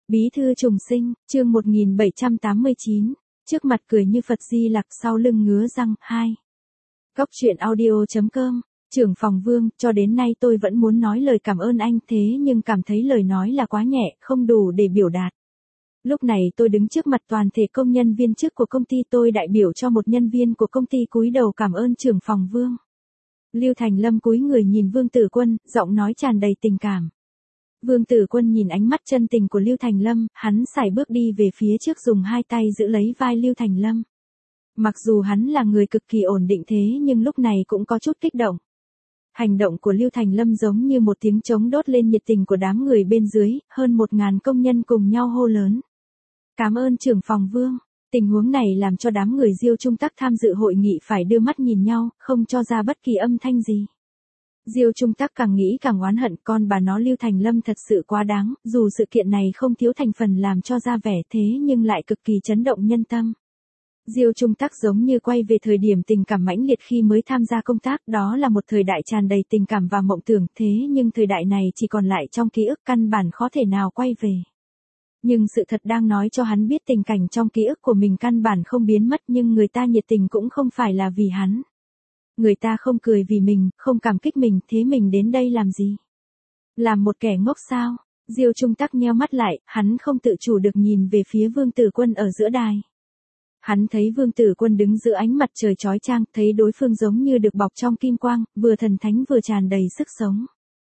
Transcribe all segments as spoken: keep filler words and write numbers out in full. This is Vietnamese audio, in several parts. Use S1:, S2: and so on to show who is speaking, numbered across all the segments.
S1: Bí thư trùng sinh, chương một nghìn bảy trăm tám mươi chín, trước mặt cười như Phật Di Lặc sau lưng ngứa răng, hai. Góc truyện audio chấm com, trưởng phòng Vương, cho đến nay tôi vẫn muốn nói lời cảm ơn anh thế nhưng cảm thấy lời nói là quá nhẹ, không đủ để biểu đạt. Lúc này tôi đứng trước mặt toàn thể công nhân viên chức của công ty tôi đại biểu cho một nhân viên của công ty cúi đầu cảm ơn trưởng phòng Vương. Lưu Thành Lâm cúi người nhìn Vương Tử Quân, giọng nói tràn đầy tình cảm. Vương Tử Quân nhìn ánh mắt chân tình của Lưu Thành Lâm, hắn sải bước đi về phía trước dùng hai tay giữ lấy vai Lưu Thành Lâm. Mặc dù hắn là người cực kỳ ổn định thế nhưng lúc này cũng có chút kích động. Hành động của Lưu Thành Lâm giống như một tiếng trống đốt lên nhiệt tình của đám người bên dưới, hơn một ngàn công nhân cùng nhau hô lớn. Cảm ơn trưởng phòng Vương. Tình huống này làm cho đám người Diêu Trung Tắc tham dự hội nghị phải đưa mắt nhìn nhau, không cho ra bất kỳ âm thanh gì. Diêu Trung Tắc càng nghĩ càng oán hận, con bà nó Lưu Thành Lâm thật sự quá đáng, dù sự kiện này không thiếu thành phần làm cho ra vẻ thế nhưng lại cực kỳ chấn động nhân tâm. Diêu Trung Tắc giống như quay về thời điểm tình cảm mãnh liệt khi mới tham gia công tác, đó là một thời đại tràn đầy tình cảm và mộng tưởng, thế nhưng thời đại này chỉ còn lại trong ký ức, căn bản khó thể nào quay về. Nhưng sự thật đang nói cho hắn biết tình cảnh trong ký ức của mình căn bản không biến mất, nhưng người ta nhiệt tình cũng không phải là vì hắn. Người ta không cười vì mình, không cảm kích mình, thế mình đến đây làm gì? Làm một kẻ ngốc sao? Diêu Trung Tắc nheo mắt lại, hắn không tự chủ được nhìn về phía Vương Tử Quân ở giữa đài. Hắn thấy Vương Tử Quân đứng giữa ánh mặt trời chói chang, thấy đối phương giống như được bọc trong kim quang, vừa thần thánh vừa tràn đầy sức sống.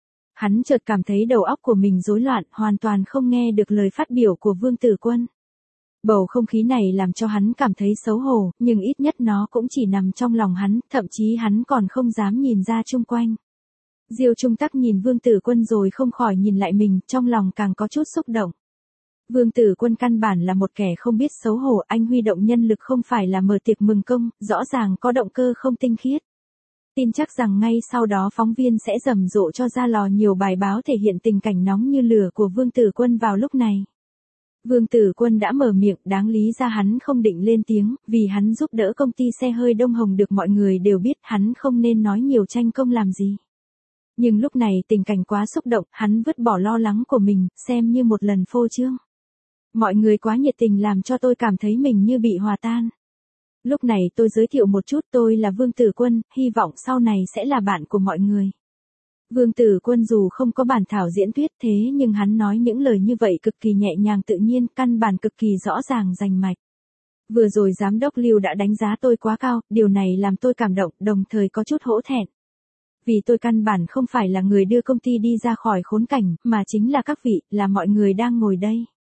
S1: Hắn chợt cảm thấy đầu óc của mình rối loạn, hoàn toàn không nghe được lời phát biểu của Vương Tử Quân. Bầu không khí này làm cho hắn cảm thấy xấu hổ, nhưng ít nhất nó cũng chỉ nằm trong lòng hắn, thậm chí hắn còn không dám nhìn ra chung quanh. Diêu Trung Tắc nhìn Vương Tử Quân rồi không khỏi nhìn lại mình, trong lòng càng có chút xúc động. Vương Tử Quân căn bản là một kẻ không biết xấu hổ, anh huy động nhân lực không phải là mở tiệc mừng công, rõ ràng có động cơ không tinh khiết. Tin chắc rằng ngay sau đó phóng viên sẽ rầm rộ cho ra lò nhiều bài báo thể hiện tình cảnh nóng như lửa của Vương Tử Quân vào lúc này. Vương Tử Quân đã mở miệng, đáng lý ra hắn không định lên tiếng, vì hắn giúp đỡ công ty xe hơi Đông Hồng được mọi người đều biết, hắn không nên nói nhiều tranh công làm gì. Nhưng lúc này tình cảnh quá xúc động, hắn vứt bỏ lo lắng của mình, xem như một lần phô trương. Mọi người quá nhiệt tình làm cho tôi cảm thấy mình như bị hòa tan. Lúc này tôi giới thiệu một chút, tôi là Vương Tử Quân, hy vọng sau này sẽ là bạn của mọi người. Vương Tử Quân dù không có bản thảo diễn thuyết thế nhưng hắn nói những lời như vậy cực kỳ nhẹ nhàng tự nhiên, căn bản cực kỳ rõ ràng rành mạch. Vừa rồi giám đốc Lưu đã đánh giá tôi quá cao, điều này làm tôi cảm động, đồng thời có chút hổ thẹn. Vì tôi căn bản không phải là người đưa công ty đi ra khỏi khốn cảnh, mà chính là các vị, là mọi người đang ngồi đây.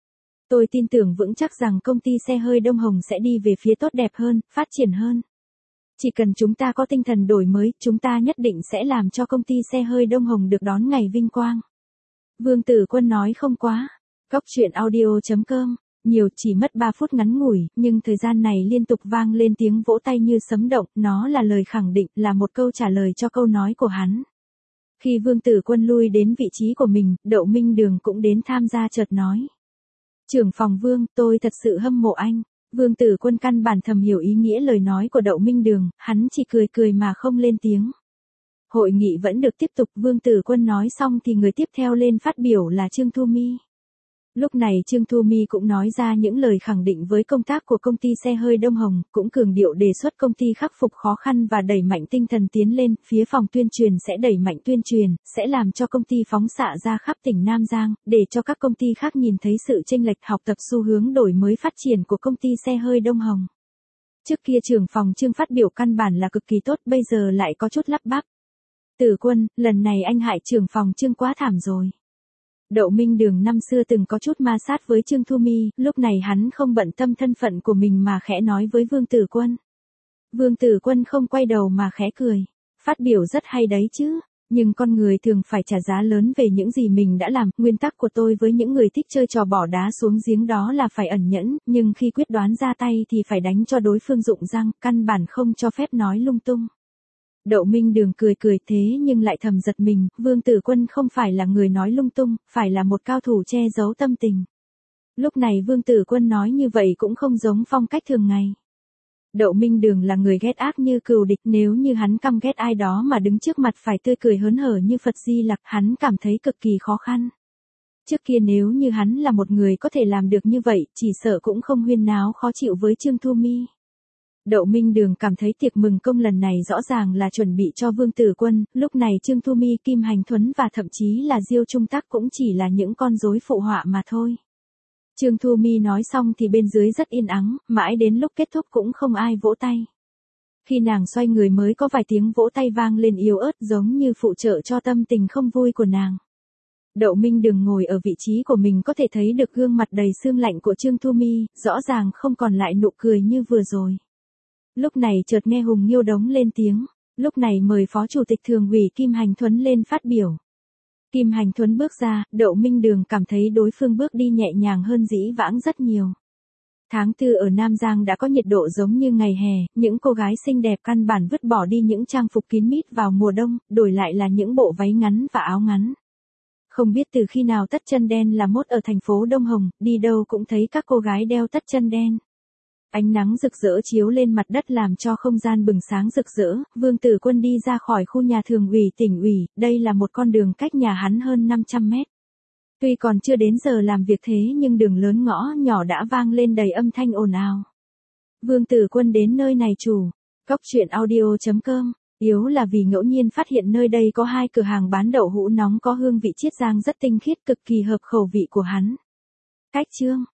S1: Tôi tin tưởng vững chắc rằng công ty xe hơi Đông Hồng sẽ đi về phía tốt đẹp hơn, phát triển hơn. Chỉ cần chúng ta có tinh thần đổi mới, chúng ta nhất định sẽ làm cho công ty xe hơi Đông Hồng được đón ngày vinh quang. Vương Tử Quân nói không quá. Góc truyện audio chấm com, nhiều chỉ mất ba phút ngắn ngủi, nhưng thời gian này liên tục vang lên tiếng vỗ tay như sấm động, nó là lời khẳng định, là một câu trả lời cho câu nói của hắn. Khi Vương Tử Quân lui đến vị trí của mình, Đậu Minh Đường cũng đến tham gia chợt nói. Trưởng phòng Vương, tôi thật sự hâm mộ anh. Vương Tử Quân căn bản thầm hiểu ý nghĩa lời nói của Đậu Minh Đường, hắn chỉ cười cười mà không lên tiếng. Hội nghị vẫn được tiếp tục, Vương Tử Quân nói xong thì người tiếp theo lên phát biểu là Trương Thu My. Lúc này Trương Thu My cũng nói ra những lời khẳng định với công tác của công ty xe hơi Đông Hồng, cũng cường điệu đề xuất công ty khắc phục khó khăn và đẩy mạnh tinh thần tiến lên, phía phòng tuyên truyền sẽ đẩy mạnh tuyên truyền, sẽ làm cho công ty phóng xạ ra khắp tỉnh Nam Giang, để cho các công ty khác nhìn thấy sự chênh lệch học tập xu hướng đổi mới phát triển của công ty xe hơi Đông Hồng. Trước kia trưởng phòng Trương phát biểu căn bản là cực kỳ tốt, bây giờ lại có chút lắp bắp. Tử Quân, lần này anh hại trưởng phòng Trương quá thảm rồi. Đậu Minh Đường năm xưa từng có chút ma sát với Trương Thu My, lúc này hắn không bận tâm thân phận của mình mà khẽ nói với Vương Tử Quân. Vương Tử Quân không quay đầu mà khẽ cười. Phát biểu rất hay đấy chứ, nhưng con người thường phải trả giá lớn về những gì mình đã làm. Nguyên tắc của tôi với những người thích chơi trò bỏ đá xuống giếng đó là phải ẩn nhẫn, nhưng khi quyết đoán ra tay thì phải đánh cho đối phương rụng răng, căn bản không cho phép nói lung tung. Đậu Minh Đường cười cười thế nhưng lại thầm giật mình, Vương Tử Quân không phải là người nói lung tung, phải là một cao thủ che giấu tâm tình. Lúc này Vương Tử Quân nói như vậy cũng không giống phong cách thường ngày. Đậu Minh Đường là người ghét ác như cừu địch, nếu như hắn căm ghét ai đó mà đứng trước mặt phải tươi cười hớn hở như Phật Di Lặc, hắn cảm thấy cực kỳ khó khăn. Trước kia nếu như hắn là một người có thể làm được như vậy, chỉ sợ cũng không huyên náo khó chịu với Trương Thu Mi. Đậu Minh Đường cảm thấy tiệc mừng công lần này rõ ràng là chuẩn bị cho Vương Tử Quân, lúc này Trương Thu Mi, Kim Hành Thuấn và thậm chí là Diêu Trung Tắc cũng chỉ là những con rối phụ họa mà thôi. Trương Thu Mi nói xong thì bên dưới rất yên ắng, mãi đến lúc kết thúc cũng không ai vỗ tay. Khi nàng xoay người mới có vài tiếng vỗ tay vang lên yếu ớt giống như phụ trợ cho tâm tình không vui của nàng. Đậu Minh Đường ngồi ở vị trí của mình có thể thấy được gương mặt đầy sương lạnh của Trương Thu Mi, rõ ràng không còn lại nụ cười như vừa rồi. Lúc này chợt nghe Hùng Nghiêu Đống lên tiếng, lúc này mời Phó Chủ tịch Thường ủy Kim Hành Thuấn lên phát biểu. Kim Hành Thuấn bước ra, Đậu Minh Đường cảm thấy đối phương bước đi nhẹ nhàng hơn dĩ vãng rất nhiều. Tháng tư ở Nam Giang đã có nhiệt độ giống như ngày hè, những cô gái xinh đẹp căn bản vứt bỏ đi những trang phục kín mít vào mùa đông, đổi lại là những bộ váy ngắn và áo ngắn. Không biết từ khi nào tất chân đen là mốt ở thành phố Đông Hồng, đi đâu cũng thấy các cô gái đeo tất chân đen. Ánh nắng rực rỡ chiếu lên mặt đất làm cho không gian bừng sáng rực rỡ, Vương Tử Quân đi ra khỏi khu nhà thường ủy tỉnh ủy, đây là một con đường cách nhà hắn hơn năm trăm mét. Tuy còn chưa đến giờ làm việc thế nhưng đường lớn ngõ nhỏ đã vang lên đầy âm thanh ồn ào. Vương Tử Quân đến nơi này chủ, cóc truyện audio chấm com, yếu là vì ngẫu nhiên phát hiện nơi đây có hai cửa hàng bán đậu hũ nóng có hương vị chiết giang rất tinh khiết cực kỳ hợp khẩu vị của hắn. Cách chương